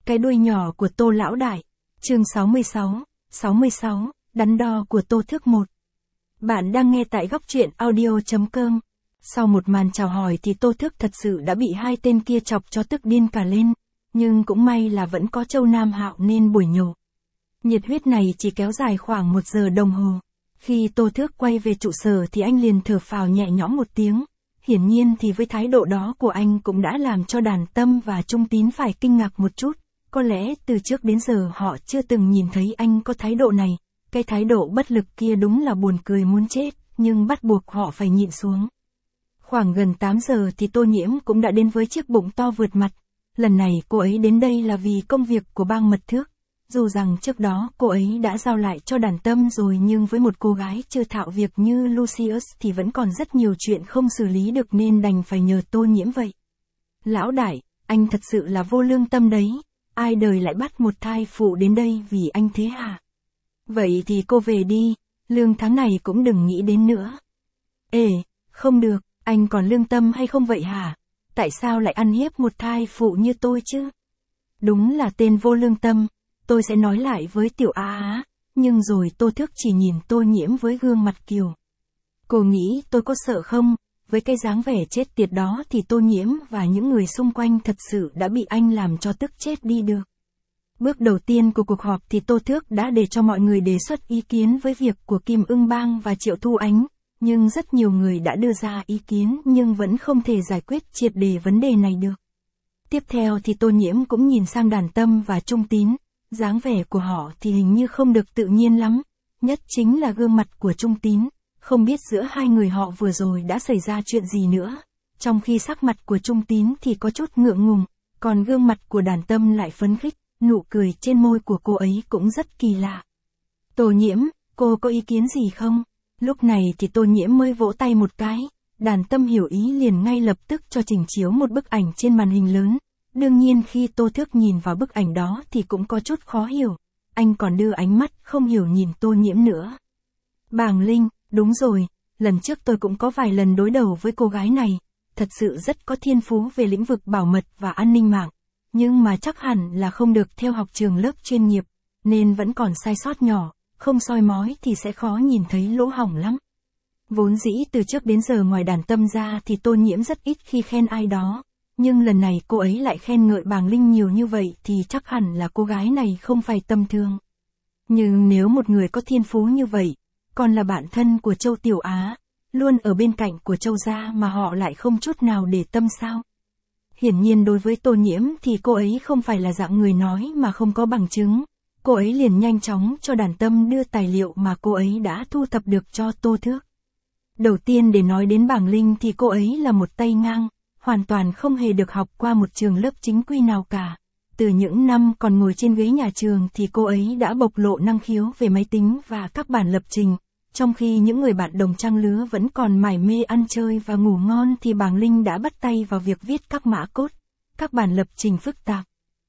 Cái đuôi nhỏ của Tô lão đại. Chương 66, đắn đo của Tô Thước 1. Bạn đang nghe tại góc truyện audio.com. Sau một màn chào hỏi thì Tô Thước thật sự đã bị hai tên kia chọc cho tức điên cả lên, nhưng cũng may là vẫn có Châu Nam Hạo nên buổi nhổ nhiệt huyết này chỉ kéo dài khoảng 1 giờ đồng hồ. Khi Tô Thước quay về trụ sở thì anh liền thở phào nhẹ nhõm một tiếng. Hiển nhiên thì với thái độ đó của anh cũng đã làm cho Đàn Tâm và Trung Tín phải kinh ngạc một chút. Có lẽ từ trước đến giờ họ chưa từng nhìn thấy anh có thái độ này. Cái thái độ bất lực kia đúng là buồn cười muốn chết, nhưng bắt buộc họ phải nhịn xuống. Khoảng gần 8 giờ thì Tô Nhiễm cũng đã đến với chiếc bụng to vượt mặt. Lần này cô ấy đến đây là vì công việc của bang Mật Thước. Dù rằng trước đó cô ấy đã giao lại cho Đàn Tâm rồi, nhưng với một cô gái chưa thạo việc như Lucius thì vẫn còn rất nhiều chuyện không xử lý được nên đành phải nhờ Tô Nhiễm vậy. Lão đại, anh thật sự là vô lương tâm đấy. Ai đời lại bắt một thai phụ đến đây vì anh thế hả? Vậy thì cô về đi, lương tháng này cũng đừng nghĩ đến nữa. Ê, không được, anh còn lương tâm hay không vậy hả? Tại sao lại ăn hiếp một thai phụ như tôi chứ? Đúng là tên vô lương tâm, tôi sẽ nói lại với Tiểu Á Á, nhưng rồi Tô Thước chỉ nhìn Tô Nhiễm với gương mặt kiều. Cô nghĩ tôi có sợ không? Với cái dáng vẻ chết tiệt đó thì Tô Nhiễm và những người xung quanh thật sự đã bị anh làm cho tức chết đi được. Bước đầu tiên của cuộc họp thì Tô Thước đã để cho mọi người đề xuất ý kiến với việc của Kim Ưng Bang và Triệu Thu Ánh, nhưng rất nhiều người đã đưa ra ý kiến nhưng vẫn không thể giải quyết triệt để vấn đề này được. Tiếp theo thì Tô Nhiễm cũng nhìn sang Đàn Tâm và Trung Tín, dáng vẻ của họ thì hình như không được tự nhiên lắm, nhất chính là gương mặt của Trung Tín. Không biết giữa hai người họ vừa rồi đã xảy ra chuyện gì nữa. Trong khi sắc mặt của Trung Tín thì có chút ngượng ngùng, còn gương mặt của Đàn Tâm lại phấn khích, nụ cười trên môi của cô ấy cũng rất kỳ lạ. Tô Nhiễm, cô có ý kiến gì không? Lúc này thì Tô Nhiễm mới vỗ tay một cái, Đàn Tâm hiểu ý liền ngay lập tức cho trình chiếu một bức ảnh trên màn hình lớn. Đương nhiên khi Tô Thước nhìn vào bức ảnh đó thì cũng có chút khó hiểu, anh còn đưa ánh mắt không hiểu nhìn Tô Nhiễm nữa. Bàng Linh, đúng rồi, lần trước tôi cũng có vài lần đối đầu với cô gái này, thật sự rất có thiên phú về lĩnh vực bảo mật và an ninh mạng, nhưng mà chắc hẳn là không được theo học trường lớp chuyên nghiệp, nên vẫn còn sai sót nhỏ, không soi mói thì sẽ khó nhìn thấy lỗ hổng lắm. Vốn dĩ từ trước đến giờ ngoài Đàn Tâm ra thì Tô Nhiễm rất ít khi khen ai đó, nhưng lần này cô ấy lại khen ngợi Bàng Linh nhiều như vậy thì chắc hẳn là cô gái này không phải tầm thường. Nhưng nếu một người có thiên phú như vậy, còn là bạn thân của Châu Tiểu Á, luôn ở bên cạnh của Châu gia mà họ lại không chút nào để tâm sao? Hiển nhiên đối với Tô Nhiễm thì cô ấy không phải là dạng người nói mà không có bằng chứng. Cô ấy liền nhanh chóng cho Đàn Tâm đưa tài liệu mà cô ấy đã thu thập được cho Tô Thước. Đầu tiên để nói đến Bàng Linh thì cô ấy là một tay ngang, hoàn toàn không hề được học qua một trường lớp chính quy nào cả. Từ những năm còn ngồi trên ghế nhà trường thì cô ấy đã bộc lộ năng khiếu về máy tính và các bản lập trình. Trong khi những người bạn đồng trang lứa vẫn còn mải mê ăn chơi và ngủ ngon thì Bàng Linh đã bắt tay vào việc viết các mã code, các bản lập trình phức tạp.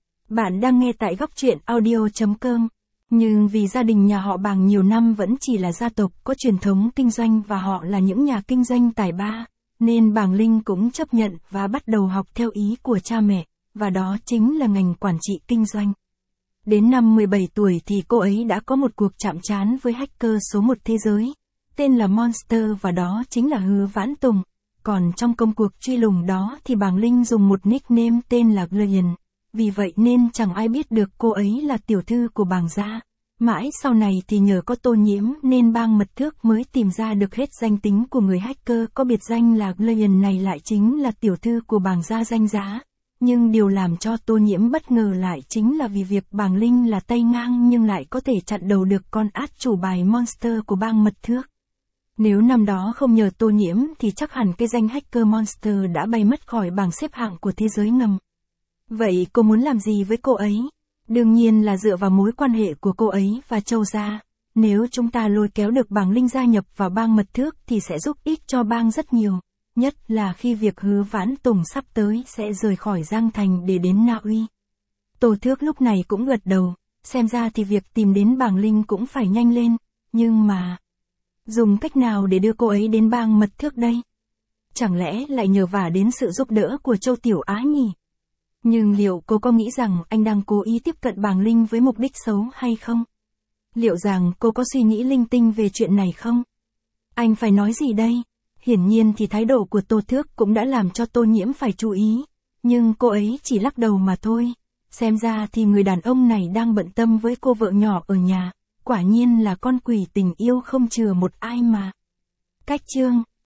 Bạn đang nghe tại góc truyện audio.com. Nhưng vì gia đình nhà họ Bàng nhiều năm vẫn chỉ là gia tộc có truyền thống kinh doanh và họ là những nhà kinh doanh tài ba, nên Bàng Linh cũng chấp nhận và bắt đầu học theo ý của cha mẹ, và đó chính là ngành quản trị kinh doanh. Đến năm 17 tuổi thì cô ấy đã có một cuộc chạm trán với hacker số 1 thế giới, tên là Monster và đó chính là Hứa Vãn Tùng. Còn trong công cuộc truy lùng đó thì Bàng Linh dùng một nickname tên là Glorian, vì vậy nên chẳng ai biết được cô ấy là tiểu thư của Bàng gia. Mãi sau này thì nhờ có Tô Nhiễm nên bang Mật Thước mới tìm ra được hết danh tính của người hacker có biệt danh là Glorian này lại chính là tiểu thư của Bàng gia danh giá. Nhưng điều làm cho Tô Nhiễm bất ngờ lại chính là vì việc Bàng Linh là tay ngang nhưng lại có thể chặn đầu được con át chủ bài Monster của bang Mật Thước. Nếu năm đó không nhờ Tô Nhiễm thì chắc hẳn cái danh hacker Monster đã bay mất khỏi bảng xếp hạng của thế giới ngầm. Vậy cô muốn làm gì với cô ấy? Đương nhiên là dựa vào mối quan hệ của cô ấy và Châu gia. Nếu chúng ta lôi kéo được Bàng Linh gia nhập vào bang Mật Thước thì sẽ giúp ích cho bang rất nhiều. Nhất là khi việc Hứa Vãn Tùng sắp tới sẽ rời khỏi Giang Thành để đến Na Uy. Tô Thước lúc này cũng gật đầu, xem ra thì việc tìm đến Bàng Linh cũng phải nhanh lên, nhưng mà dùng cách nào để đưa cô ấy đến bang Mật Thước đây? Chẳng lẽ lại nhờ vả đến sự giúp đỡ của Châu Tiểu Á nhỉ? Nhưng liệu cô có nghĩ rằng anh đang cố ý tiếp cận Bàng Linh với mục đích xấu hay không? Liệu rằng cô có suy nghĩ linh tinh về chuyện này không? Anh phải nói gì đây? Hiển nhiên thì thái độ của Tô Thước cũng đã làm cho Tô Nhiễm phải chú ý. Nhưng cô ấy chỉ lắc đầu mà thôi. Xem ra thì người đàn ông này đang bận tâm với cô vợ nhỏ ở nhà. Quả nhiên là con quỷ tình yêu không chừa một ai mà. Cách chương